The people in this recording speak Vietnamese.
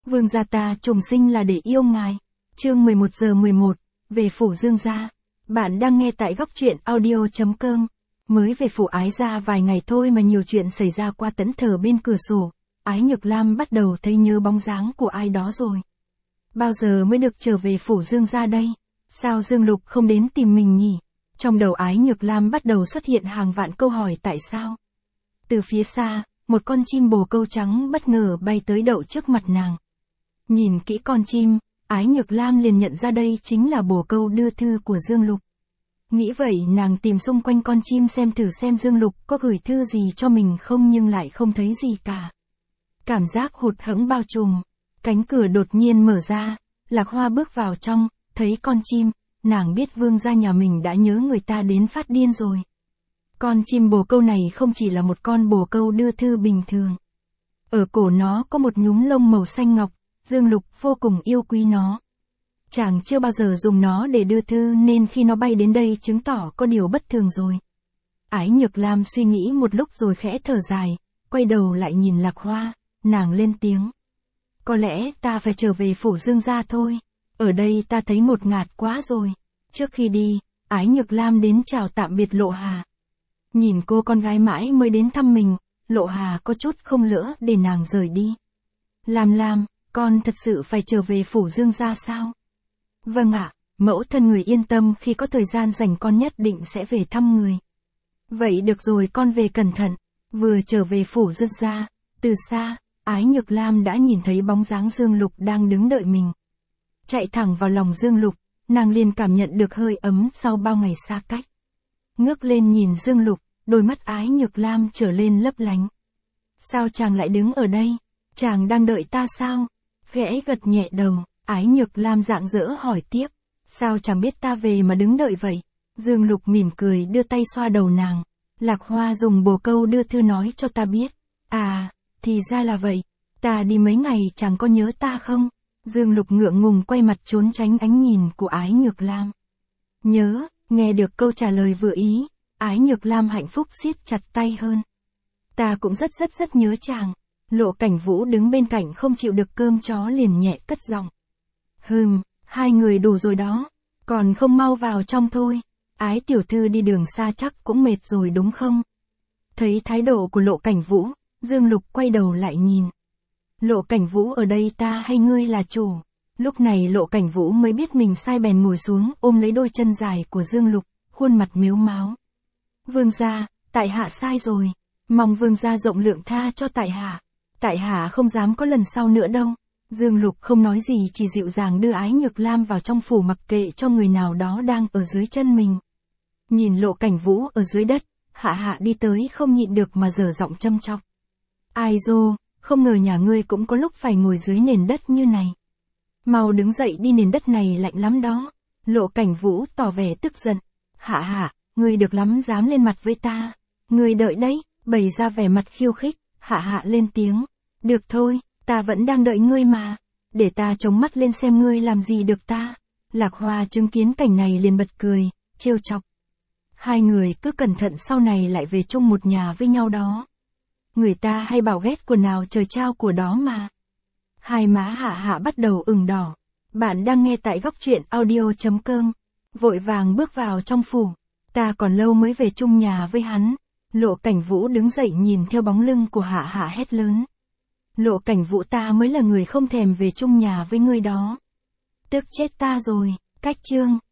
Vương gia ta trùng sinh là để yêu ngài. Chương 11:11, về phủ Dương gia. Bạn đang nghe tại góc truyện audio.com. Mới về phủ Ái gia vài ngày thôi mà nhiều chuyện xảy ra qua tẫn thờ bên cửa sổ. Ái Nhược Lam bắt đầu thấy nhớ bóng dáng của ai đó rồi. Bao giờ mới được trở về phủ Dương gia đây? Sao Dương Lục không đến tìm mình nhỉ? Trong đầu Ái Nhược Lam bắt đầu xuất hiện hàng vạn câu hỏi tại sao. Từ phía xa, một con chim bồ câu trắng bất ngờ bay tới đậu trước mặt nàng. Nhìn kỹ con chim, Ái Nhược Lam liền nhận ra đây chính là bồ câu đưa thư của Dương Lục. Nghĩ vậy nàng tìm xung quanh con chim xem thử xem Dương Lục có gửi thư gì cho mình không, nhưng lại không thấy gì cả. Cảm giác hụt hẫng bao trùm. Cánh cửa đột nhiên mở ra, Lạc Hoa bước vào trong, thấy con chim, nàng biết vương gia nhà mình đã nhớ người ta đến phát điên rồi. Con chim bồ câu này không chỉ là một con bồ câu đưa thư bình thường. Ở cổ nó có một nhúm lông màu xanh ngọc, Dương Lục vô cùng yêu quý nó. Chàng chưa bao giờ dùng nó để đưa thư nên khi nó bay đến đây chứng tỏ có điều bất thường rồi. Ái Nhược Lam suy nghĩ một lúc rồi khẽ thở dài, quay đầu lại nhìn Lạc Hoa, nàng lên tiếng. Có lẽ ta phải trở về phủ Dương gia thôi, ở đây ta thấy ngột ngạt quá rồi. Trước khi đi, Ái Nhược Lam đến chào tạm biệt Lộ Hà. Nhìn cô con gái mãi mới đến thăm mình, Lộ Hà có chút không lỡ để nàng rời đi. Lam, con thật sự phải trở về phủ Dương gia sao? Vâng ạ, mẫu thân người yên tâm, khi có thời gian rảnh con nhất định sẽ về thăm người. Vậy được rồi, con về cẩn thận. Vừa trở về phủ Dương gia, từ xa, Ái Nhược Lam đã nhìn thấy bóng dáng Dương Lục đang đứng đợi mình. Chạy thẳng vào lòng Dương Lục, nàng liền cảm nhận được hơi ấm sau bao ngày xa cách. Ngước lên nhìn Dương Lục, đôi mắt Ái Nhược Lam trở lên lấp lánh. Sao chàng lại đứng ở đây? Chàng đang đợi ta sao? Khẽ gật nhẹ đầu, Ái Nhược Lam rạng rỡ hỏi tiếp. Sao chàng biết ta về mà đứng đợi vậy? Dương Lục mỉm cười đưa tay xoa đầu nàng. Lạc Hoa dùng bồ câu đưa thư nói cho ta biết. À, thì ra là vậy. Ta đi mấy ngày chàng có nhớ ta không? Dương Lục ngượng ngùng quay mặt trốn tránh ánh nhìn của Ái Nhược Lam. Nhớ, nghe được câu trả lời vừa ý, Ái Nhược Lam hạnh phúc siết chặt tay hơn. Ta cũng rất nhớ chàng. Lộ Cảnh Vũ đứng bên cạnh không chịu được cơm chó liền nhẹ cất giọng. Hai người đủ rồi đó, còn không mau vào trong thôi. Ái tiểu thư đi đường xa chắc cũng mệt rồi đúng không? Thấy thái độ của Lộ Cảnh Vũ, Dương Lục quay đầu lại nhìn. Lộ Cảnh Vũ ở đây ta hay ngươi là chủ? Lúc này Lộ Cảnh Vũ mới biết mình sai bèn ngồi xuống ôm lấy đôi chân dài của Dương Lục, khuôn mặt mếu máo. Vương gia, tại hạ sai rồi, mong vương gia rộng lượng tha cho tại hạ. Tại hạ không dám có lần sau nữa đâu. Dương Lục không nói gì, chỉ dịu dàng đưa Ái Nhược Lam vào trong phủ mặc kệ cho người nào đó đang ở dưới chân mình. Nhìn Lộ Cảnh Vũ ở dưới đất, Hạ đi tới không nhịn được mà giở giọng châm chọc. Ai dô, không ngờ nhà ngươi cũng có lúc phải ngồi dưới nền đất như này. Mau đứng dậy đi, nền đất này lạnh lắm đó. Lộ Cảnh Vũ tỏ vẻ tức giận. Hạ, ngươi được lắm dám lên mặt với ta. Ngươi đợi đấy, bày ra vẻ mặt khiêu khích. Hạ lên tiếng. Được thôi, ta vẫn đang đợi ngươi mà. Để ta chống mắt lên xem ngươi làm gì được ta. Lạc Hoa chứng kiến cảnh này liền bật cười, trêu chọc. Hai người cứ cẩn thận sau này lại về chung một nhà với nhau đó. Người ta hay bảo ghét quần nào trời trao của đó mà. Hai má Hạ bắt đầu ửng đỏ. Bạn đang nghe tại góc truyện audio.com. Vội vàng bước vào trong phủ. Ta còn lâu mới về chung nhà với hắn. Lộ Cảnh Vũ đứng dậy nhìn theo bóng lưng của Hạ hét lớn. Lộ Cảnh Vũ, ta mới là người không thèm về chung nhà với ngươi đó. Tức chết ta rồi. Cách chương.